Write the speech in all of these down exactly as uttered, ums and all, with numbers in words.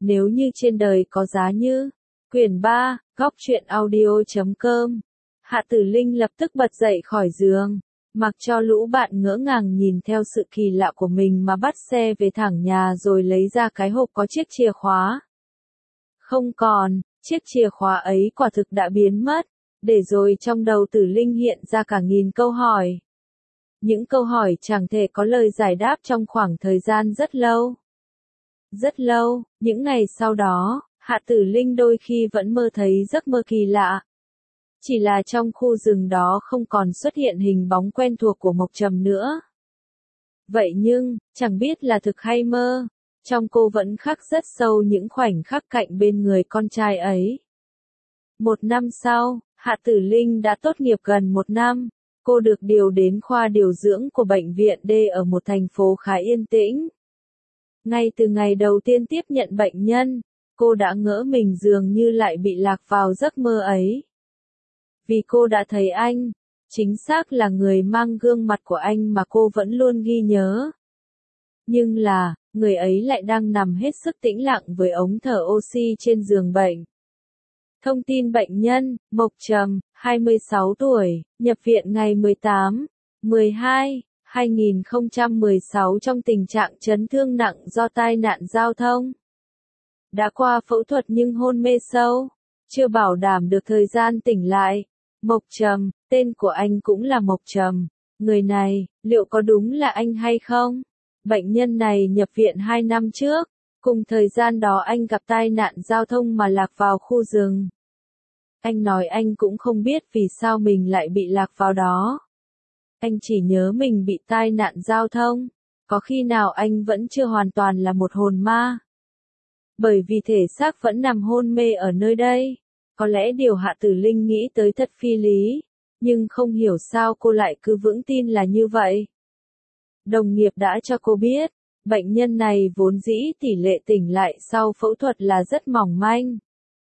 Nếu như trên đời có giá như. Quyển ba, góc truyện audio chấm com. Hạ Tử Linh lập tức bật dậy khỏi giường, mặc cho lũ bạn ngỡ ngàng nhìn theo sự kỳ lạ của mình mà bắt xe về thẳng nhà rồi lấy ra cái hộp có chiếc chìa khóa. Không còn, chiếc chìa khóa ấy quả thực đã biến mất, để rồi trong đầu Tử Linh hiện ra cả nghìn câu hỏi. Những câu hỏi chẳng thể có lời giải đáp trong khoảng thời gian rất lâu. Rất lâu, những ngày sau đó, Hạ Tử Linh đôi khi vẫn mơ thấy giấc mơ kỳ lạ. Chỉ là trong khu rừng đó không còn xuất hiện hình bóng quen thuộc của Mộc Trầm nữa. Vậy nhưng, chẳng biết là thực hay mơ, trong cô vẫn khắc rất sâu những khoảnh khắc cạnh bên người con trai ấy. Một năm sau, Hạ Tử Linh đã tốt nghiệp gần một năm, cô được điều đến khoa điều dưỡng của bệnh viện D ở một thành phố khá yên tĩnh. Ngay từ ngày đầu tiên tiếp nhận bệnh nhân, cô đã ngỡ mình dường như lại bị lạc vào giấc mơ ấy. Vì cô đã thấy anh, chính xác là người mang gương mặt của anh mà cô vẫn luôn ghi nhớ. Nhưng là, người ấy lại đang nằm hết sức tĩnh lặng với ống thở oxy trên giường bệnh. Thông tin bệnh nhân, Mộc Trầm, hai mươi sáu tuổi, nhập viện ngày mười tám, mười hai, hai nghìn không trăm mười sáu trong tình trạng chấn thương nặng do tai nạn giao thông. Đã qua phẫu thuật nhưng hôn mê sâu, chưa bảo đảm được thời gian tỉnh lại. Mộc Trầm, tên của anh cũng là Mộc Trầm. Người này, liệu có đúng là anh hay không? Bệnh nhân này nhập viện hai năm trước, cùng thời gian đó anh gặp tai nạn giao thông mà lạc vào khu rừng. Anh nói anh cũng không biết vì sao mình lại bị lạc vào đó. Anh chỉ nhớ mình bị tai nạn giao thông, có khi nào anh vẫn chưa hoàn toàn là một hồn ma. Bởi vì thể xác vẫn nằm hôn mê ở nơi đây. Có lẽ điều Hạ Tử Linh nghĩ tới thật phi lý, nhưng không hiểu sao cô lại cứ vững tin là như vậy. Đồng nghiệp đã cho cô biết, bệnh nhân này vốn dĩ tỷ lệ tỉnh lại sau phẫu thuật là rất mỏng manh.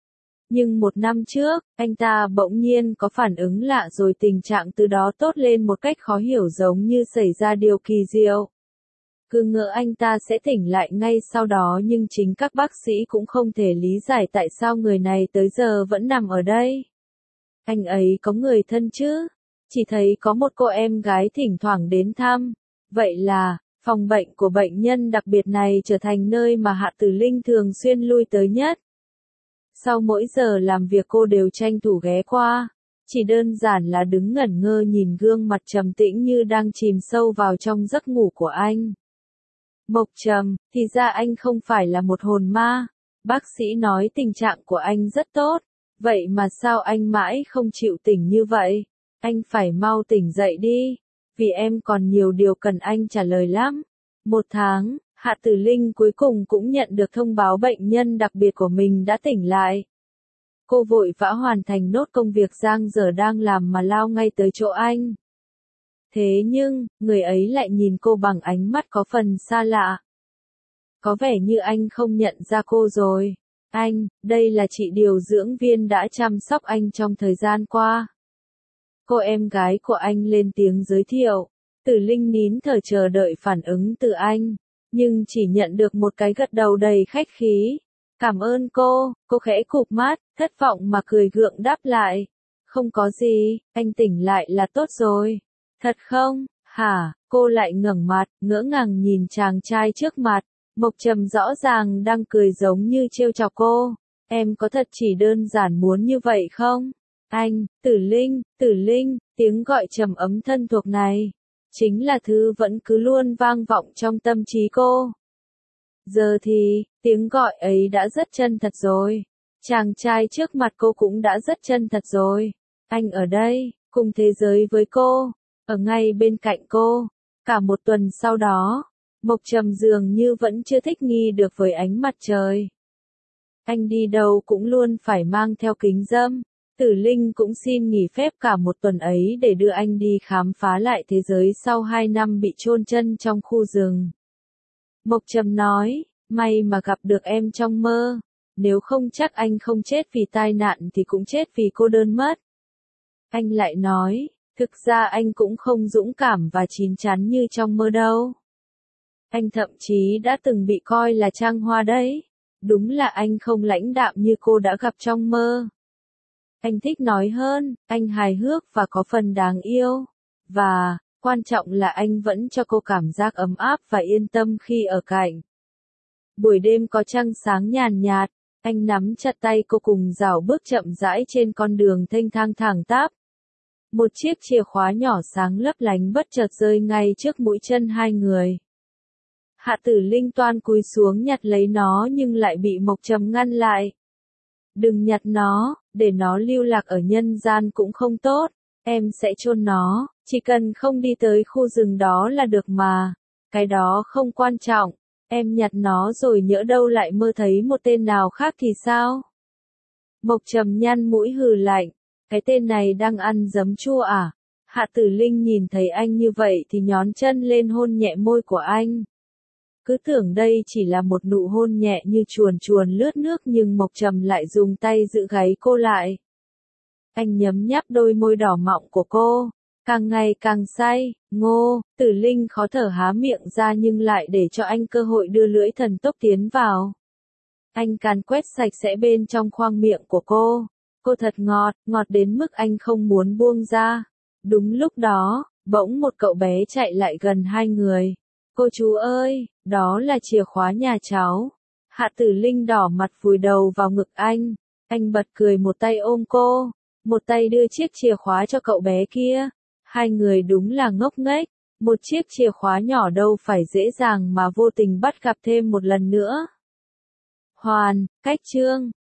Nhưng một năm trước, anh ta bỗng nhiên có phản ứng lạ rồi tình trạng từ đó tốt lên một cách khó hiểu giống như xảy ra điều kỳ diệu. Cứ ngỡ anh ta sẽ tỉnh lại ngay sau đó nhưng chính các bác sĩ cũng không thể lý giải tại sao người này tới giờ vẫn nằm ở đây. Anh ấy có người thân chứ? Chỉ thấy có một cô em gái thỉnh thoảng đến thăm. Vậy là, phòng bệnh của bệnh nhân đặc biệt này trở thành nơi mà Hạ Tử Linh thường xuyên lui tới nhất. Sau mỗi giờ làm việc cô đều tranh thủ ghé qua. Chỉ đơn giản là đứng ngẩn ngơ nhìn gương mặt trầm tĩnh như đang chìm sâu vào trong giấc ngủ của anh. Mộc Trầm, thì ra anh không phải là một hồn ma. Bác sĩ nói tình trạng của anh rất tốt. Vậy mà sao anh mãi không chịu tỉnh như vậy? Anh phải mau tỉnh dậy đi. Vì em còn nhiều điều cần anh trả lời lắm. Một tháng, Hạ Tử Linh cuối cùng cũng nhận được thông báo bệnh nhân đặc biệt của mình đã tỉnh lại. Cô vội vã hoàn thành nốt công việc giang dở đang làm mà lao ngay tới chỗ anh. Thế nhưng, người ấy lại nhìn cô bằng ánh mắt có phần xa lạ. Có vẻ như anh không nhận ra cô rồi. Anh, đây là chị điều dưỡng viên đã chăm sóc anh trong thời gian qua. Cô em gái của anh lên tiếng giới thiệu. Tử Linh nín thở chờ đợi phản ứng từ anh, nhưng chỉ nhận được một cái gật đầu đầy khách khí. Cảm ơn cô, cô khẽ cụp mắt, thất vọng mà cười gượng đáp lại. Không có gì, anh tỉnh lại là tốt rồi. Thật không? Hả? Cô lại ngẩng mặt, ngỡ ngàng nhìn chàng trai trước mặt. Mộc Trầm rõ ràng đang cười giống như trêu chọc cô. Em có thật chỉ đơn giản muốn như vậy không? Anh, Tử Linh, Tử Linh, tiếng gọi trầm ấm thân thuộc này. Chính là thứ vẫn cứ luôn vang vọng trong tâm trí cô. Giờ thì, tiếng gọi ấy đã rất chân thật rồi. Chàng trai trước mặt cô cũng đã rất chân thật rồi. Anh ở đây, cùng thế giới với cô, ở ngay bên cạnh cô. Cả một tuần sau đó, Mộc Trầm dường như vẫn chưa thích nghi được với ánh mặt trời. Anh đi đâu cũng luôn phải mang theo kính râm. Tử Linh cũng xin nghỉ phép cả một tuần ấy để đưa anh đi khám phá lại thế giới sau hai năm bị chôn chân trong khu rừng. Mộc Trầm nói, may mà gặp được em trong mơ. Nếu không chắc anh không chết vì tai nạn thì cũng chết vì cô đơn mất. Anh lại nói, thực ra anh cũng không dũng cảm và chín chắn như trong mơ đâu. Anh thậm chí đã từng bị coi là trang hoa đấy. Đúng là anh không lãnh đạm như cô đã gặp trong mơ. Anh thích nói hơn, anh hài hước và có phần đáng yêu. Và, quan trọng là anh vẫn cho cô cảm giác ấm áp và yên tâm khi ở cạnh. Buổi đêm có trăng sáng nhàn nhạt, anh nắm chặt tay cô cùng dạo bước chậm rãi trên con đường thênh thang thẳng tắp. Một chiếc chìa khóa nhỏ sáng lấp lánh bất chợt rơi ngay trước mũi chân hai người. Hạ Tử Linh toan cúi xuống nhặt lấy nó nhưng lại bị Mộc Trầm ngăn lại. Đừng nhặt nó, để nó lưu lạc ở nhân gian cũng không tốt, em sẽ chôn nó, chỉ cần không đi tới khu rừng đó là được mà. Cái đó không quan trọng, em nhặt nó rồi nhỡ đâu lại mơ thấy một tên nào khác thì sao? Mộc Trầm nhăn mũi hừ lạnh, cái tên này đang ăn giấm chua à? Hạ Tử Linh nhìn thấy anh như vậy thì nhón chân lên hôn nhẹ môi của anh. Cứ tưởng đây chỉ là một nụ hôn nhẹ như chuồn chuồn lướt nước nhưng Mộc Trầm lại dùng tay giữ gáy cô lại. Anh nhấm nháp đôi môi đỏ mọng của cô, càng ngày càng say, ngô, Tử Linh khó thở há miệng ra nhưng lại để cho anh cơ hội đưa lưỡi thần tốc tiến vào. Anh càn quét sạch sẽ bên trong khoang miệng của cô, cô thật ngọt, ngọt đến mức anh không muốn buông ra. Đúng lúc đó, bỗng một cậu bé chạy lại gần hai người. Cô chú ơi, đó là chìa khóa nhà cháu. Hạ Tử Linh đỏ mặt vùi đầu vào ngực anh. Anh bật cười một tay ôm cô, một tay đưa chiếc chìa khóa cho cậu bé kia. Hai người đúng là ngốc nghếch. Một chiếc chìa khóa nhỏ đâu phải dễ dàng mà vô tình bắt gặp thêm một lần nữa. Hoàn, cách chương.